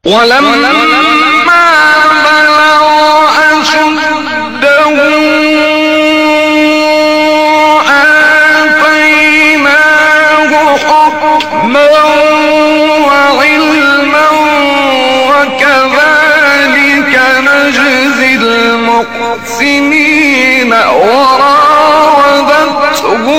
ولما بلغ أشده آتيناه حكما وعلما وكذلك نجزي المحسنين. وراودته